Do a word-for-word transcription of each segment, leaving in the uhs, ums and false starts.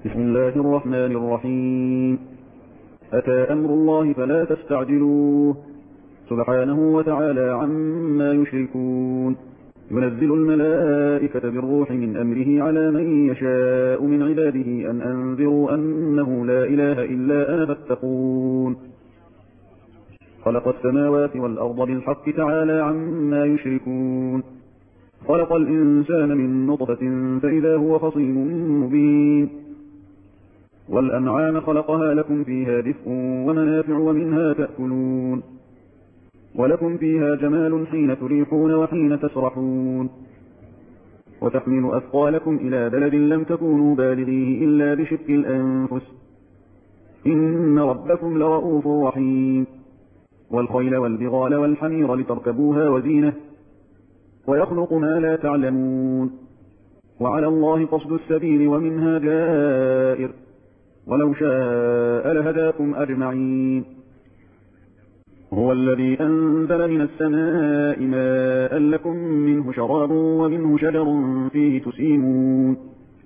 بسم الله الرحمن الرحيم. أتى أمر الله فلا تستعجلوه سبحانه وتعالى عما يشركون. ينزل الملائكة بالروح من أمره على من يشاء من عباده أن أنذروا أنه لا إله إلا أنا فاتقون. خلق السماوات والأرض بالحق تعالى عما يشركون. خلق الإنسان من نطفة فإذا هو خصيم مبين. والأنعام خلقها لكم فيها دفء ومنافع ومنها تأكلون. ولكم فيها جمال حين تريحون وحين تسرحون. وتحمل أثقالكم إلى بلد لم تكونوا بالغيه إلا بشق الأنفس إن ربكم لرؤوف رحيم. والخيل والبغال والحمير لتركبوها وزينة ويخلق ما لا تعلمون. وعلى الله قصد السبيل ومنها جائر ولو شاء لهداكم أجمعين. هو الذي أنزل من السماء ماء لكم منه شراب ومنه شجر فيه تسيمون.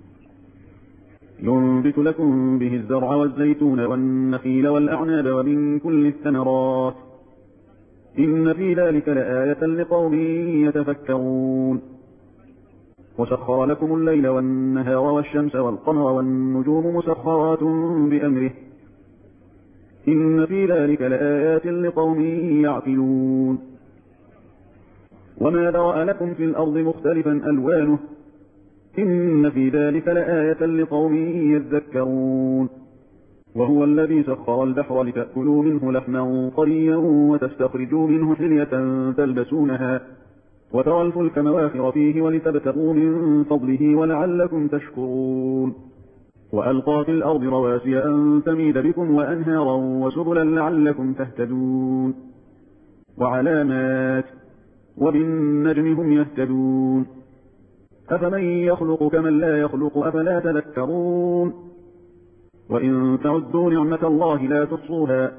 ينبت لكم به الزرع والزيتون والنخيل والأعناب ومن كل الثمرات إن في ذلك لآية لقوم يتفكرون. وسخر لكم الليل والنهار والشمس والقمر والنجوم مسخرات بأمره إن في ذلك لآيات لقوم يعقلون. وما ذرأ لكم في الأرض مختلفا ألوانه إن في ذلك لآية لقوم يذكرون. وهو الذي سخر البحر لتأكلوا منه لحما طريا وتستخرجوا منه حلية تلبسونها وترى الفلك مواخر فيه ولتبتغوا من فضله ولعلكم تشكرون. وألقى في الأرض رواسي أن تميد بكم وأنهارا وسبلا لعلكم تهتدون. وعلامات وبالنجم هم يهتدون. أفمن يخلق كمن لا يخلق أفلا تذكرون. وإن تعدوا نعمة الله لا تحصوها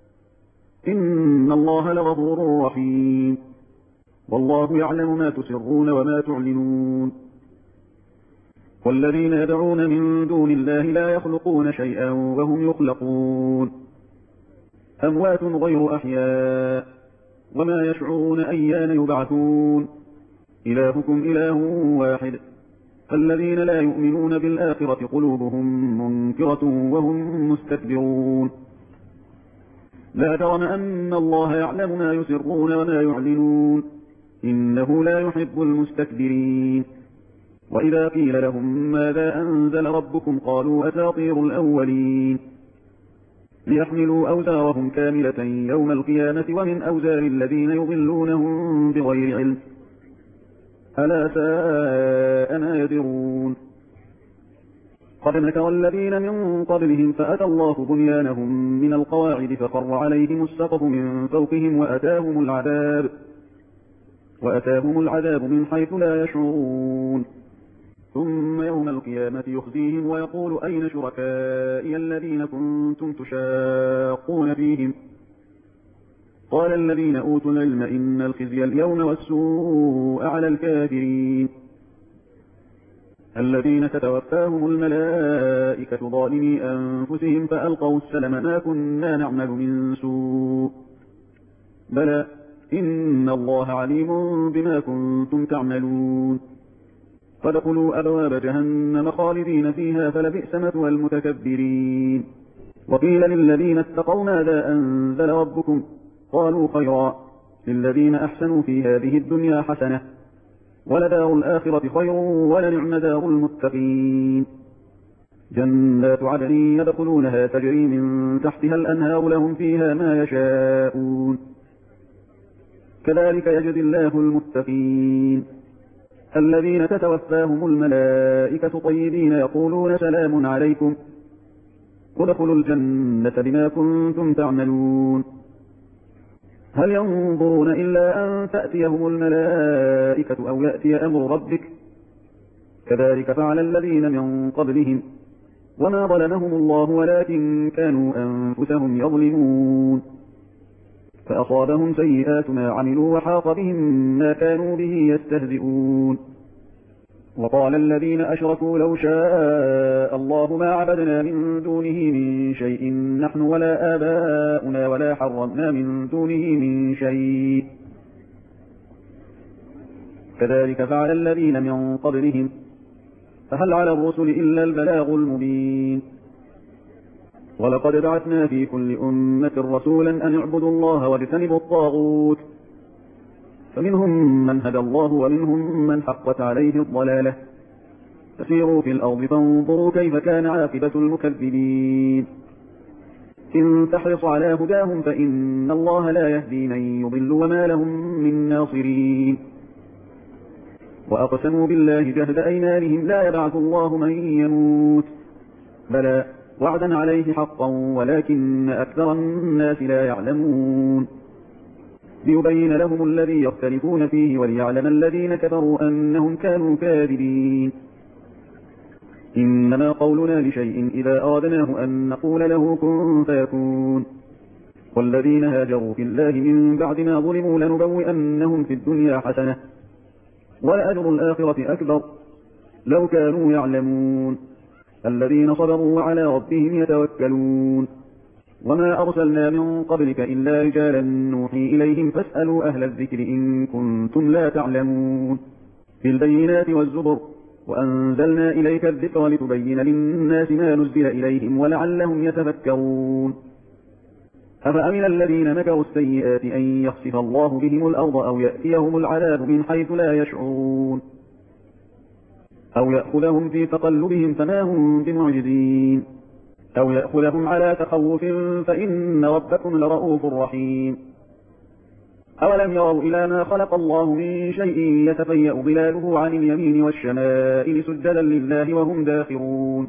إن الله لغفور رحيم. والله يعلم ما تسرون وما تعلنون. والذين يدعون من دون الله لا يخلقون شيئا وهم يخلقون. أموات غير أحياء وما يشعرون أيان يبعثون. إلهكم إله واحد فالذين لا يؤمنون بالآخرة قلوبهم منكرة وهم مستكبرون. لا جرم أن الله يعلم ما يسرون وما يعلنون إنه لا يحب المستكبرين. وإذا قيل لهم ماذا أنزل ربكم قالوا أساطير الأولين ليحملوا أوزارهم كاملة يوم القيامة ومن أوزار الذين يضلونهم بغير علم ألا ساء ما يذرون. قد مكر الذين من قبلهم فأتى الله بنيانهم من القواعد فخر عليهم السقف من فوقهم وأتاهم العذاب وأتاهم العذاب من حيث لا يشعرون. ثم يوم القيامة يخزيهم ويقول أين شركائي الذين كنتم تشاقون فيهم قال الذين أوتوا العلم إن الخزي اليوم والسوء على الكافرين الذين تتوفاهم الملائكة ظالمي أنفسهم فألقوا السلم ما كنا نعمل من سوء بلى إن الله عليم بما كنتم تعملون. فادخلوا أبواب جهنم خالدين فيها فلبئس مثوى المتكبرين. وقيل للذين اتقوا ماذا أنزل ربكم قالوا خيرا للذين أحسنوا في هذه الدنيا حسنة ولدار الآخرة خير ولنعم دار المتقين. جنات عدن يدخلونها تجري من تحتها الأنهار لهم فيها ما يشاءون كذلك يجزي الله المتقين الذين تتوفاهم الملائكة طيبين يقولون سلام عليكم ادخلوا الجنة بما كنتم تعملون. هل ينظرون إلا أن تأتيهم الملائكة أو يأتي أمر ربك كذلك فعل الذين من قبلهم وما ظلمهم الله ولكن كانوا أنفسهم يظلمون. فأصابهم سيئات ما عملوا وحاق بهم ما كانوا به يستهزئون. وقال الذين أشركوا لو شاء الله ما عبدنا من دونه من شيء نحن ولا آباؤنا ولا حرمنا من دونه من شيء كذلك فعل الذين من قبلهم فهل على الرسل إلا البلاغ المبين ولقد بعثنا في كل أمة رسولا أن اعبدوا الله واجتنبوا الطاغوت فمنهم من هدى الله ومنهم من حقت عليه الضلالة فسيروا في الأرض فانظروا كيف كان عاقبة المكذبين إن تحرص على هداهم فإن الله لا يهدي من يضل وما لهم من ناصرين وأقسموا بالله جهد أيمانهم لا يبعث الله من يموت بلى وعدا عليه حقا ولكن أكثر الناس لا يعلمون ليبين لهم الذي يختلفون فيه وليعلم الذين كفروا أنهم كانوا كاذبين إنما قولنا لشيء إذا أردناه أن نقول له كن فيكون والذين هاجروا في الله من بعد ما ظلموا لنبوئنهم في الدنيا حسنة ولأجر الآخرة أكبر لو كانوا يعلمون الذين صبروا وعلى ربهم يتوكلون وما أرسلنا من قبلك إلا رجالا نوحي إليهم فاسألوا أهل الذكر إن كنتم لا تعلمون بالبينات والزبر وأنزلنا إليك الذكر لتبين للناس ما نزل إليهم ولعلهم يتفكرون أفأمن الذين مكروا السيئات أن يخسف الله بهم الأرض أو يأتيهم العذاب من حيث لا يشعرون أو يأخذهم في تقلبهم فما هم بمعجزين أو يأخذهم على تخوف فإن ربكم لرؤوف رحيم أولم يروا إلى ما خلق الله من شيء يتفيأ ظلاله عن اليمين والشمائل سجدا لله وهم داخرون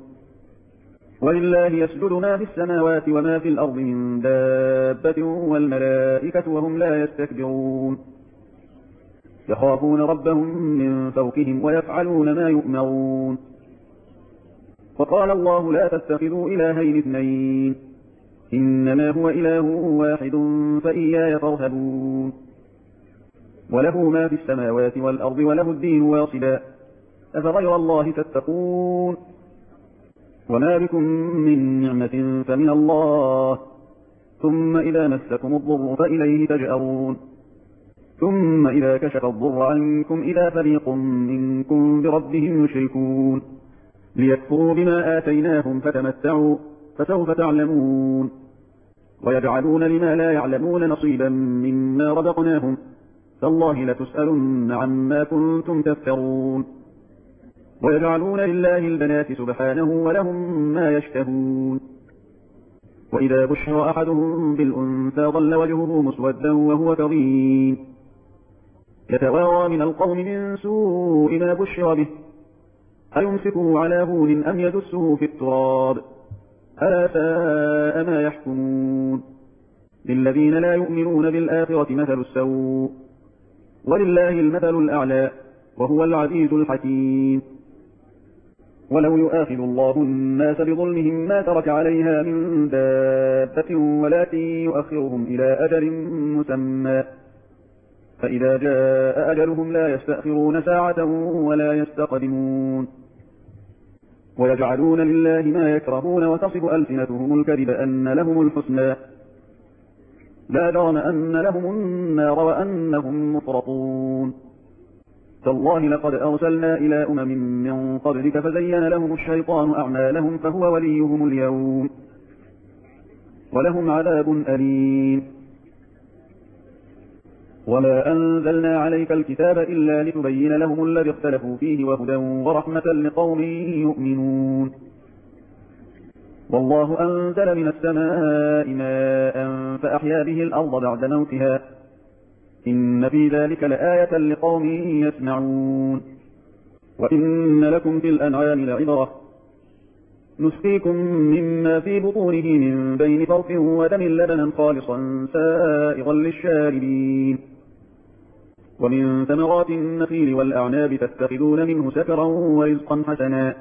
ولله يسجد ما في السماوات وما في الأرض من دابة والملائكة وهم لا يستكبرون يخافون ربهم من فوقهم ويفعلون ما يؤمرون وقال الله لا تتخذوا إلهين اثنين إنما هو إله واحد فإياي فارهبون وله ما في السماوات والأرض وله الدين واصبا أفغير الله تتقون وما بكم من نعمة فمن الله ثم إذا مسكم الضر فإليه تجأرون ثم إذا كشف الضر عنكم إذا فريق منكم بربهم يشركون ليكفروا بما آتيناهم فتمتعوا فسوف تعلمون ويجعلون لما لا يعلمون نصيبا مما رزقناهم تالله لتسألن عما كنتم تفترون ويجعلون لله البنات سبحانه ولهم ما يشتهون وإذا بشر أحدهم بالأنثى ظل وجهه مسودا وهو كظيم يتوارى من القوم من سوء ما بشر به أيمسكه على هون أم يدسه في التراب ألا ساء ما يحكمون للذين لا يؤمنون بالآخرة مثل السوء ولله المثل الأعلى وهو العزيز الحكيم ولو يؤاخذ الله الناس بظلمهم ما ترك عليها من دابة ولكن يؤخرهم إلى أجل مسمى فإذا جاء أجلهم لا يستأخرون ساعة ولا يستقدمون ويجعلون لله ما يكرهون وتصف ألسنتهم الكذب أن لهم الحسنى لا جرم أن لهم النار وأنهم مفرطون تالله لقد أرسلنا إلى أمم من قبلك فزين لهم الشيطان أعمالهم فهو وليهم اليوم ولهم عذاب أليم وما أنزلنا عليك الكتاب إلا لتبين لهم الذي اختلفوا فيه وهدى ورحمة لقوم يؤمنون والله أنزل من السماء ماء فأحيا به الأرض بعد موتها إن في ذلك لآية لقوم يسمعون وإن لكم في الأنعام لعبرة نسقيكم مما في بطونه من بين فرث ودم لبنا خالصا سائغا للشاربين ومن ثمرات النخيل والأعناب تتخذون منه سكرا ورزقا حسنا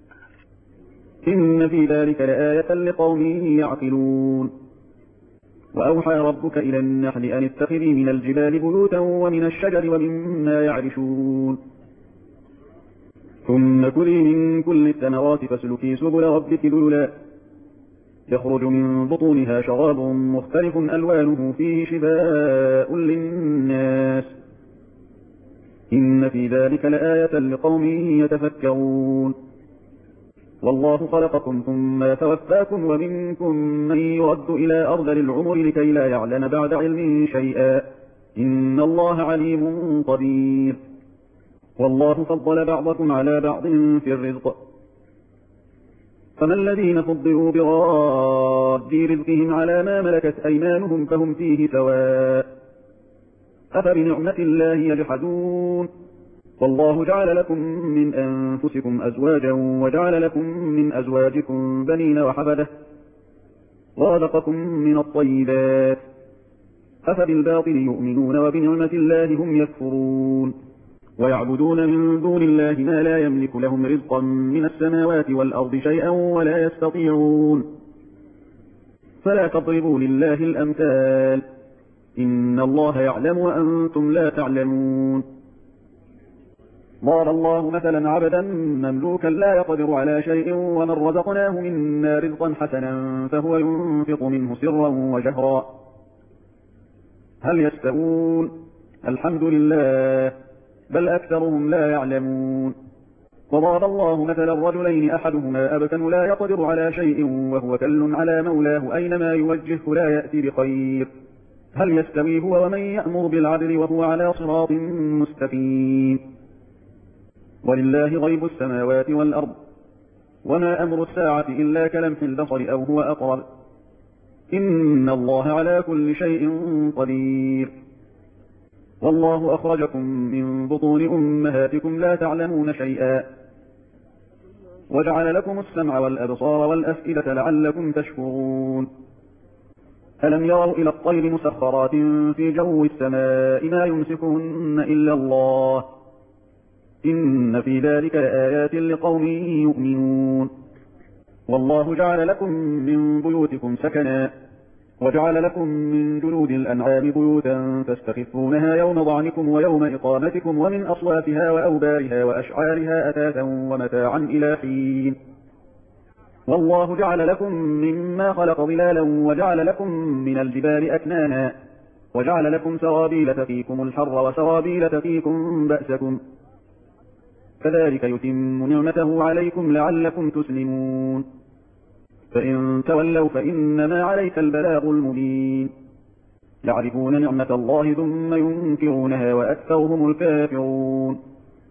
إن في ذلك لآية لقوم يعقلون وأوحى ربك إلى النحل أن اتخذي من الجبال بيوتا ومن الشجر ومما يعرشون ثم كلي من كل الثمرات فاسلكي سبل ربك ذللا يخرج من بطونها شراب مختلف ألوانه فيه شفاء للناس إن في ذلك لآية لقوم يتفكرون والله خلقكم ثم يتوفاكم ومنكم من يرد إلى أرذل العمر لكي لا يعلم بعد علم شيئا إن الله عليم قدير والله فضل بعضكم على بعض في الرزق فما الذين فضلوا براد رزقهم على ما ملكت أيمانهم فهم فيه سواء أفبنعمة الله يجحدون والله جعل لكم من أنفسكم أزواجا وجعل لكم من أزواجكم بنين وحفدة ورزقكم من الطيبات أفبالباطل يؤمنون وبنعمة الله هم يكفرون ويعبدون من دون الله ما لا يملك لهم رزقا من السماوات والأرض شيئا ولا يستطيعون فلا تضربوا لله الأمثال إن الله يعلم وأنتم لا تعلمون ضرب الله مثلا عبدا مملوكا لا يقدر على شيء ومن رزقناه منا رزقا حسنا فهو ينفق منه سرا وجهرا هل يستوون الحمد لله بل أكثرهم لا يعلمون وضرب الله مثلا رجلين أحدهما أبكم لا يقدر على شيء وهو كل على مولاه أينما يوجهه لا يأتي بخير هل يستوي هو ومن يأمر بالعدل وهو على صراط مستقيم ولله غيب السماوات والأرض وما أمر الساعة إلا كلمح البصر أو هو أقرب إن الله على كل شيء قدير والله أخرجكم من بطون أمهاتكم لا تعلمون شيئا وجعل لكم السمع والأبصار والأفئدة لعلكم تشكرون ألم يروا إلى الطير مسخرات في جو السماء ما يمسكهن إلا الله إن في ذلك لآيات لقوم يؤمنون والله جعل لكم من بيوتكم سكنا وجعل لكم من جلود الأنعام بيوتا تستخفونها يوم ضعنكم ويوم إقامتكم ومن أصوافها وأوبارها وأشعارها أثاثا ومتاعا إلى حين والله جعل لكم مما خلق ظلالا وجعل لكم من الجبال أكنانا وجعل لكم سرابيل تقيكم الحر وسرابيل تقيكم بأسكم كذلك يتم نعمته عليكم لعلكم تسلمون فإن تولوا فإنما عليك البلاغ المبين يعرفون نعمة الله ثم ينكرونها وأكثرهم الكافرون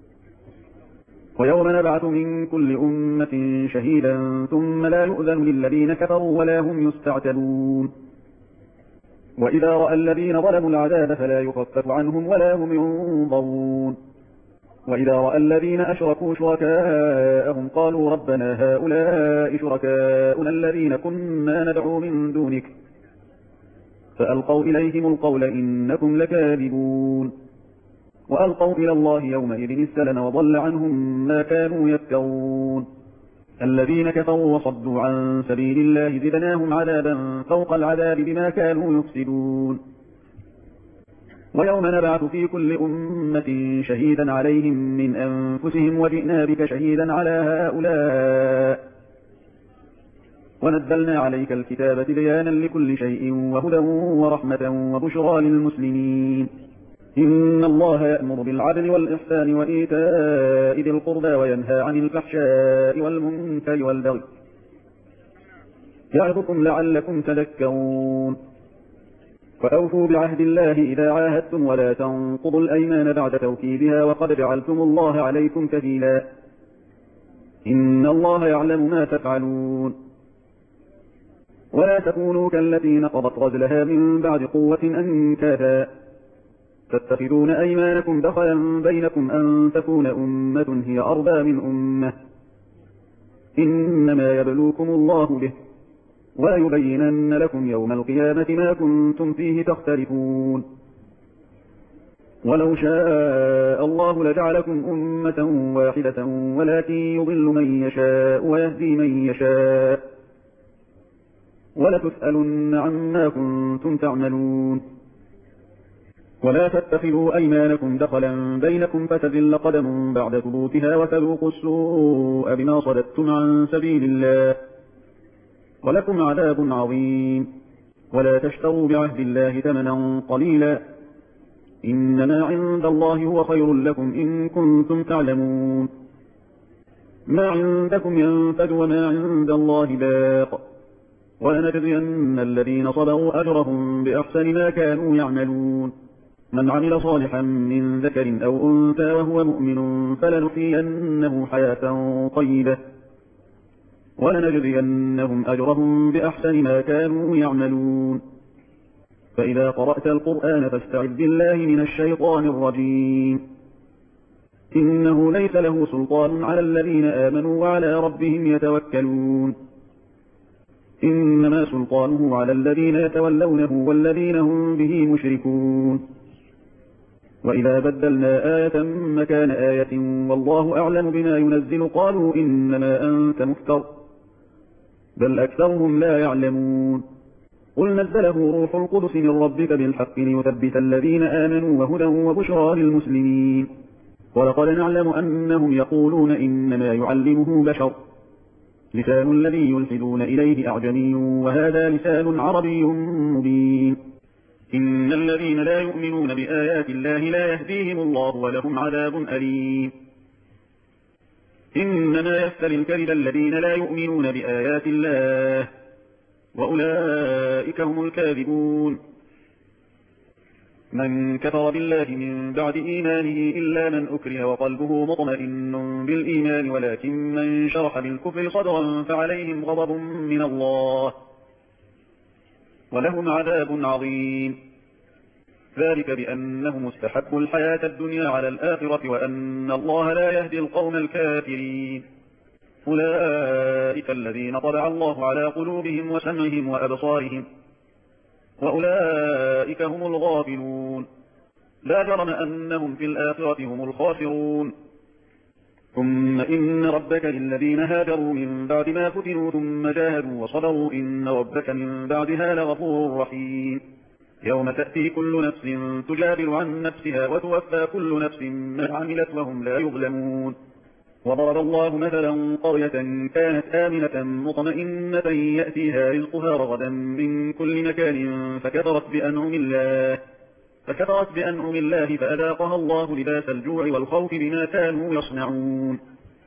ويوم نبعث من كل أمة شهيدا ثم لا يؤذن للذين كفروا ولا هم يستعتبون وإذا رأى الذين ظلموا العذاب فلا يخفف عنهم ولا هم ينظرون وإذا رأى الذين أشركوا شركاءهم قالوا ربنا هؤلاء شركاؤنا الذين كنا ندعو من دونك فألقوا إليهم القول إنكم لكاذبون وألقوا إلى الله يومئذ السلم وضل عنهم ما كانوا يفترون الذين كفروا وصدوا عن سبيل الله زدناهم عذابا فوق العذاب بما كانوا يفسدون ويوم نبعث في كل أمة شهيدا عليهم من أنفسهم وجئنا بك شهيدا على هؤلاء ونزلنا عليك الكتاب بيانا لكل شيء وهدى ورحمة وبشرى للمسلمين إن الله يأمر بالعدل والإحسان وإيتاء ذي القربى وينهى عن الفحشاء والمنكر والبغي يعظكم لعلكم تذكرون وأوفوا بعهد الله إذا عاهدتم ولا تنقضوا الأيمان بعد توكيدها وقد جعلتم الله عليكم كفيلا إن الله يعلم ما تفعلون ولا تكونوا كالتي نقضت غزلها من بعد قوة أنكاثا تتخذون أيمانكم دخلا بينكم أن تكون أمة هي أربى من أمة إنما يبلوكم الله به ويبينن لكم يوم القيامة ما كنتم فيه تختلفون ولو شاء الله لجعلكم أمة واحدة ولكن يضل من يشاء ويهدي من يشاء ولتسألن عما كنتم تعملون ولا تتخذوا أيمانكم دخلا بينكم فتزل قدم بعد ثبوتها وتذوقوا السوء بما صددتم عن سبيل الله ولكم عذاب عظيم. ولا تشتروا بعهد الله ثمنا قليلا إنما عند الله هو خير لكم إن كنتم تعلمون. ما عندكم ينفد وما عند الله باق ولنجزين الذين صبروا أجرهم بأحسن ما كانوا يعملون. من عمل صالحا من ذكر أو أنثى وهو مؤمن فلنحيينه حياة طيبة ولنجزينهم أجرهم بأحسن ما كانوا يعملون. فإذا قرأت القرآن فاستعذ بالله من الشيطان الرجيم إنه ليس له سلطان على الذين آمنوا وعلى ربهم يتوكلون. إنما سلطانه على الذين يتولونه والذين هم به مشركون. وإذا بدلنا آية مكان آية والله أعلم بما ينزل قالوا إنما أنت مفتر بل أكثرهم لا يعلمون. قل نزله روح القدس من ربك بالحق ليثبت الذين آمنوا وهدى وبشرى للمسلمين. ولقد نعلم أنهم يقولون إنما يعلمه بشر لسان الذي يلحدون إليه أعجمي وهذا لسان عربي مبين. إن الذين لا يؤمنون بآيات الله لا يهديهم الله ولهم عذاب أليم. إنما يفتري الكذب الذين لا يؤمنون بآيات الله وأولئك هم الكاذبون. من كفر بالله من بعد إيمانه إلا من أكره وقلبه مطمئن بالإيمان ولكن من شرح بالكفر صدرا فعليهم غضب من الله ولهم عذاب عظيم. ذلك بأنهم استحبوا الحياة الدنيا على الآخرة وأن الله لا يهدي القوم الكافرين. أولئك الذين طبع الله على قلوبهم وسمعهم وأبصارهم وأولئك هم الغافلون. لا جرم أنهم في الآخرة هم الخاسرون. ثم إن ربك للذين هاجروا من بعد ما فتنوا ثم جاهدوا وصبروا إن ربك من بعدها لغفور رحيم. يوم تأتي كل نفس تجادل عن نفسها وتوفى كل نفس ما عملت وهم لا يظلمون. وضرب الله مثلا قرية كانت آمنة مطمئنة يأتيها رزقها رغدا من كل مكان فكفرت بأنعم الله فكفرت بأنعم الله فأذاقها الله لباس الجوع والخوف بما كانوا يصنعون.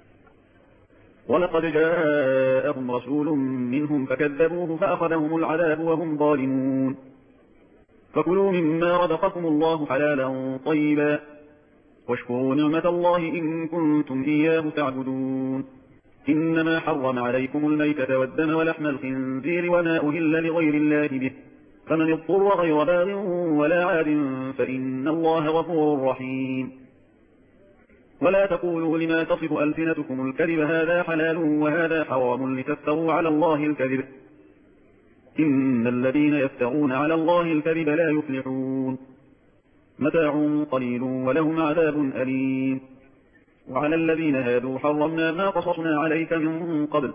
ولقد جاءهم رسول منهم فكذبوه فأخذهم العذاب وهم ظالمون. فكلوا مما رزقكم الله حلالا طيبا واشكروا نعمة الله إن كنتم إياه تعبدون. إنما حرم عليكم الميتة والدم ولحم الخنزير وما أهل لغير الله به فمن اضطر غير باغ ولا عاد فإن الله غفور رحيم. ولا تقولوا لما تصف ألسنتكم الكذب هذا حلال وهذا حرام لتفتروا على الله الكذب إن الذين يفترون على الله الكذب لا يفلحون. متاع قليل ولهم عذاب أليم. وعلى الذين هادوا حرمنا ما قصصنا عليك من قبل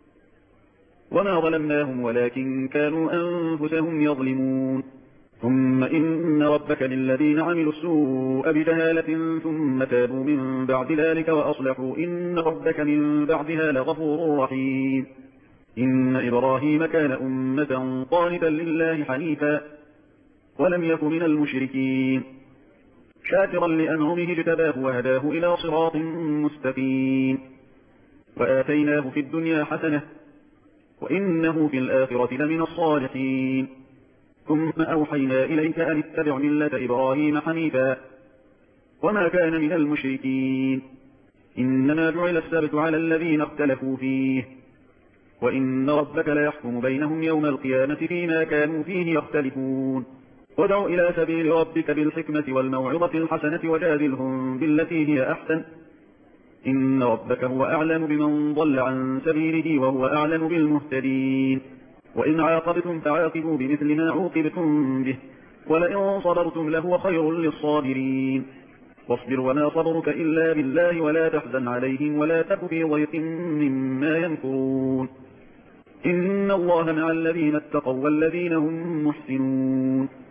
وما ظلمناهم ولكن كانوا أنفسهم يظلمون. ثم إن ربك للذين عملوا السوء بجهالة ثم تابوا من بعد ذلك وأصلحوا إن ربك من بعدها لغفور رحيم. إن إبراهيم كان أمة قانتا لله حنيفا ولم يك من المشركين شاكرا لأنعمه اجتباه وهداه إلى صراط مستقيم. وآتيناه في الدنيا حسنة وإنه في الآخرة لمن الصالحين. ثم أوحينا إليك أن اتبع ملة إبراهيم حنيفا وما كان من المشركين. إنما جعل السبت على الذين اختلفوا فيه وإن ربك ليحكم بينهم يوم القيامة فيما كانوا فيه يختلفون. وادع إلى سبيل ربك بالحكمة والموعظة الحسنة وجادلهم بالتي هي أحسن إن ربك هو أعلم بمن ضل عن سبيله وهو أعلم بالمهتدين. وإن عاقبتم فعاقبوا بمثل ما عوقبتم به ولئن صبرتم لهو خير للصابرين. واصبر وما صبرك إلا بالله ولا تحزن عليهم ولا تك في ضيق مما يمكرون. إن الله مع الذين اتقوا والذين هم محسنون.